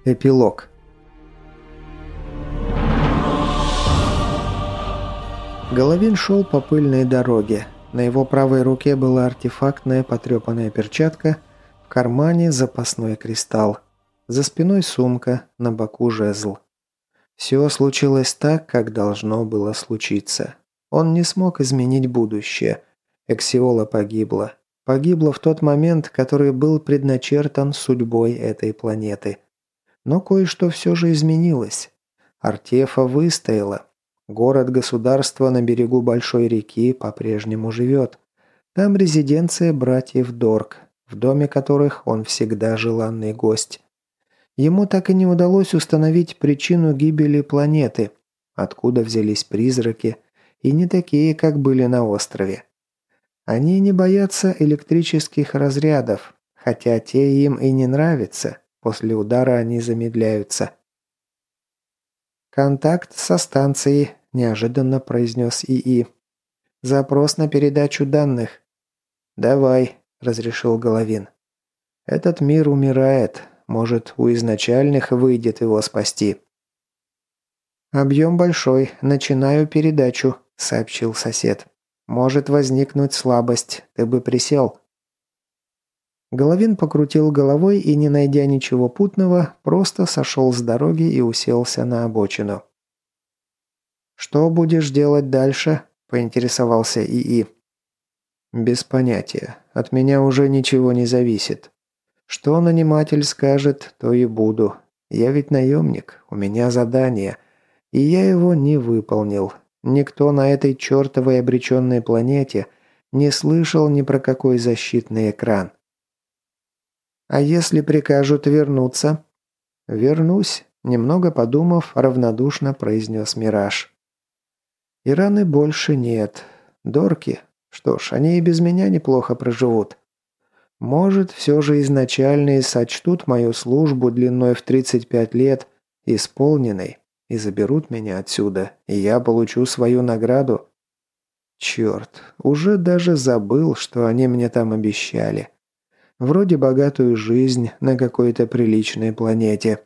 Эпилог. Головин шел по пыльной дороге. На его правой руке была артефактная потрепанная перчатка, в кармане запасной кристалл. За спиной сумка, на боку жезл. Все случилось так, как должно было случиться. Он не смог изменить будущее. Эксиола погибла. Погибла в тот момент, который был предначертан судьбой этой планеты. Но кое-что все же изменилось. Артефа выстояла. Город-государство на берегу большой реки по-прежнему живет. Там резиденция братьев Дорк, в доме которых он всегда желанный гость. Ему так и не удалось установить причину гибели планеты, откуда взялись призраки, и не такие, как были на острове. Они не боятся электрических разрядов, хотя те им и не нравятся. После удара они замедляются. «Контакт со станцией», – неожиданно произнес ИИ. «Запрос на передачу данных». «Давай», – разрешил Головин. «Этот мир умирает. Может, у изначальных выйдет его спасти». «Объем большой. Начинаю передачу», – сообщил сосед. «Может возникнуть слабость. Ты бы присел». Головин покрутил головой и, не найдя ничего путного, просто сошел с дороги и уселся на обочину. «Что будешь делать дальше?» – поинтересовался ИИ. «Без понятия. От меня уже ничего не зависит. Что наниматель скажет, то и буду. Я ведь наемник, у меня задание, и я его не выполнил. Никто на этой чертовой обреченной планете не слышал ни про какой защитный экран». «А если прикажут вернуться?» «Вернусь», – немного подумав, равнодушно произнес Мираж. «И раны больше нет. Дорки? Что ж, они и без меня неплохо проживут. Может, все же изначальные сочтут мою службу длиной в 35 лет исполненной и заберут меня отсюда, и я получу свою награду. Черт, уже даже забыл, что они мне там обещали. Вроде богатую жизнь на какой-то приличной планете».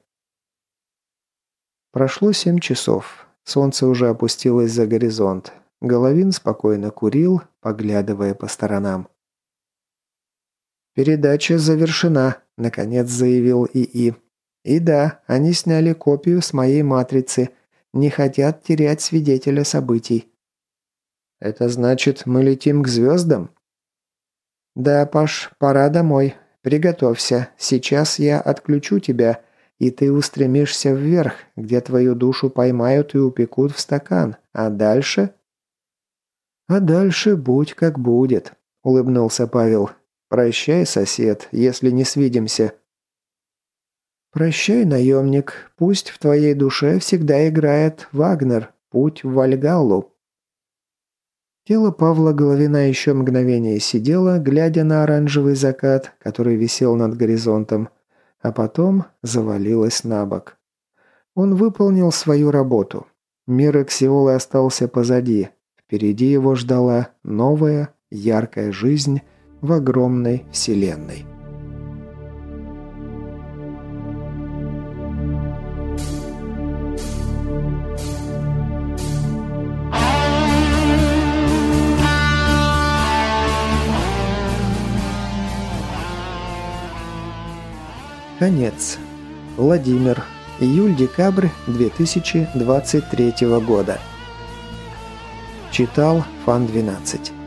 Прошло 7 часов. Солнце уже опустилось за горизонт. Головин спокойно курил, поглядывая по сторонам. «Передача завершена», – наконец заявил ИИ. «И да, они сняли копию с моей матрицы. Не хотят терять свидетеля событий». «Это значит, мы летим к звездам?» «Да, Паш, пора домой. Приготовься. Сейчас я отключу тебя, и ты устремишься вверх, где твою душу поймают и упекут в стакан. А дальше?» «А дальше будь как будет», – улыбнулся Павел. «Прощай, сосед, если не свидимся». «Прощай, наемник. Пусть в твоей душе всегда играет Вагнер. Путь в Вальгаллу». Тело Павла Головина еще мгновение сидело, глядя на оранжевый закат, который висел над горизонтом, а потом завалилось на бок. Он выполнил свою работу. Мир Эксиолы остался позади. Впереди его ждала новая, яркая жизнь в огромной вселенной. Конец. Владимир. Июль-декабрь 2023 года. Читал Фан 12.